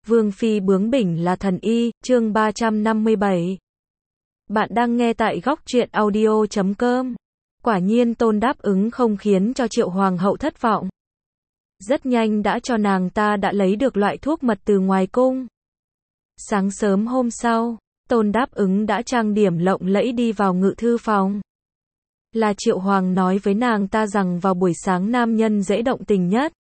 Vương phi bướng bỉnh là thần y, chương 357. Bạn đang nghe tại góc truyện audio.com. Quả nhiên Tôn đáp ứng không khiến cho Triệu Hoàng hậu thất vọng. Rất nhanh đã cho nàng ta đã lấy được loại thuốc mật từ ngoài cung. Sáng sớm hôm sau, Tôn đáp ứng đã trang điểm lộng lẫy đi vào ngự thư phòng. Là Triệu Hoàng nói với nàng ta rằng vào buổi sáng nam nhân dễ động tình nhất.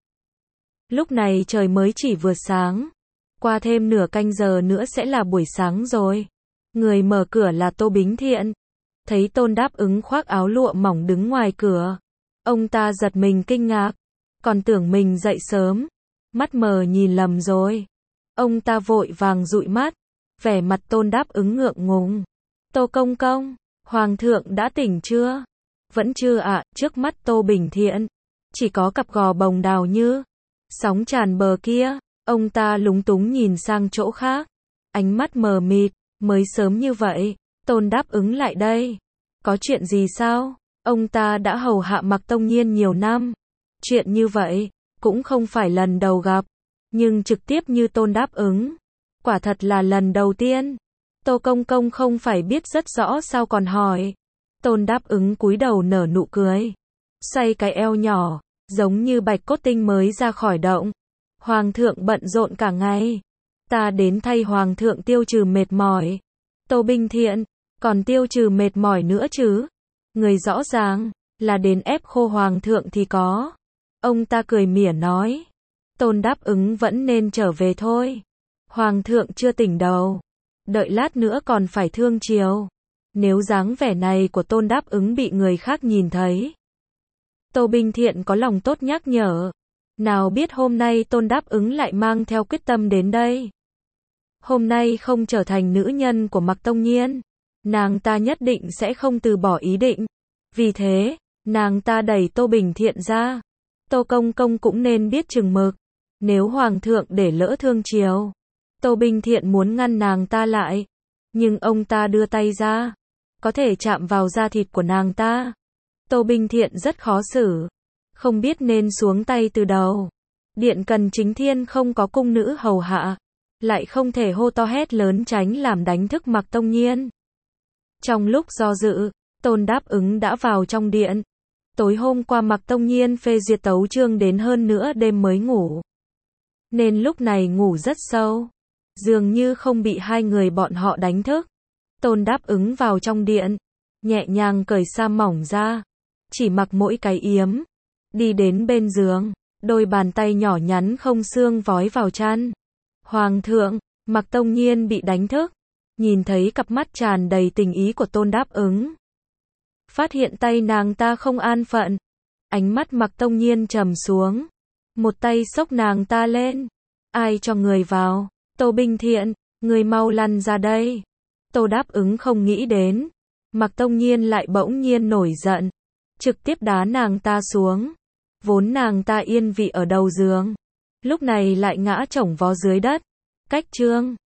Lúc này trời mới chỉ vừa sáng. Qua thêm nửa canh giờ nữa sẽ là buổi sáng rồi. Người mở cửa là Tô Bính Thiện. Thấy Tôn đáp ứng khoác áo lụa mỏng đứng ngoài cửa. Ông ta giật mình kinh ngạc. Còn tưởng mình dậy sớm. Mắt mờ nhìn lầm rồi. Ông ta vội vàng dụi mắt. Vẻ mặt Tôn đáp ứng ngượng ngùng. Tô công công, Hoàng thượng đã tỉnh chưa? Vẫn chưa ạ. Trước mắt Tô Bính Thiện. Chỉ có cặp gò bồng đào như sóng tràn bờ kia. Ông ta lúng túng nhìn sang chỗ khác. Ánh mắt mờ mịt. Mới sớm như vậy, Tôn đáp ứng lại đây. Có chuyện gì sao? Ông ta đã hầu hạ Mạc Tông Nhiên nhiều năm. Chuyện như vậy, cũng không phải lần đầu gặp. Nhưng trực tiếp như Tôn đáp ứng. Quả thật là lần đầu tiên. Tô công công không phải biết rất rõ sao còn hỏi. Tôn đáp ứng cúi đầu nở nụ cười. Xoay cái eo nhỏ, giống như bạch cốt tinh mới ra khỏi động. Hoàng thượng bận rộn cả ngày. Ta đến thay Hoàng thượng tiêu trừ mệt mỏi. Tô Bính Thiện, còn tiêu trừ mệt mỏi nữa chứ? Người rõ ràng là đến ép khô Hoàng thượng thì có. Ông ta cười mỉa nói. Tôn đáp ứng vẫn nên trở về thôi. Hoàng thượng chưa tỉnh đầu. Đợi lát nữa còn phải thương chiều. Nếu dáng vẻ này của Tôn đáp ứng bị người khác nhìn thấy. Tô Bính Thiện có lòng tốt nhắc nhở. Nào biết hôm nay Tôn đáp ứng lại mang theo quyết tâm đến đây. Hôm nay không trở thành nữ nhân của Mạc Tông Nhiên. Nàng ta nhất định sẽ không từ bỏ ý định. Vì thế, nàng ta đẩy Tô Bính Thiện ra. Tô công công cũng nên biết chừng mực. Nếu Hoàng thượng để lỡ thương chiều. Tô Bính Thiện muốn ngăn nàng ta lại. Nhưng ông ta đưa tay ra. Có thể chạm vào da thịt của nàng ta. Tô Bính Thiện rất khó xử. Không biết nên xuống tay từ đầu. Điện Cần Chính Thiên không có cung nữ hầu hạ. Lại không thể hô to hét lớn tránh làm đánh thức Mạc Tông Nhiên. Trong lúc do dự, Tôn đáp ứng đã vào trong điện. Tối hôm qua Mạc Tông Nhiên phê duyệt tấu chương đến hơn nửa đêm mới ngủ. Nên lúc này ngủ rất sâu. Dường như không bị hai người bọn họ đánh thức. Tôn đáp ứng vào trong điện. Nhẹ nhàng cởi sa mỏng ra. Chỉ mặc mỗi cái yếm. Đi đến bên giường. Đôi bàn tay nhỏ nhắn không xương vói vào chăn. Hoàng thượng, Mạc Tông Nhiên bị đánh thức. Nhìn thấy cặp mắt tràn đầy tình ý của Tôn đáp ứng. Phát hiện tay nàng ta không an phận. Ánh mắt Mạc Tông Nhiên trầm xuống. Một tay xốc nàng ta lên. Ai cho người vào? Tô Bính Thiện, người mau lăn ra đây. Tô đáp ứng không nghĩ đến. Mạc Tông Nhiên lại bỗng nhiên nổi giận. Trực tiếp đá nàng ta xuống. Vốn nàng ta yên vị ở đầu giường. Lúc này lại ngã chổng vó dưới đất. Cách chương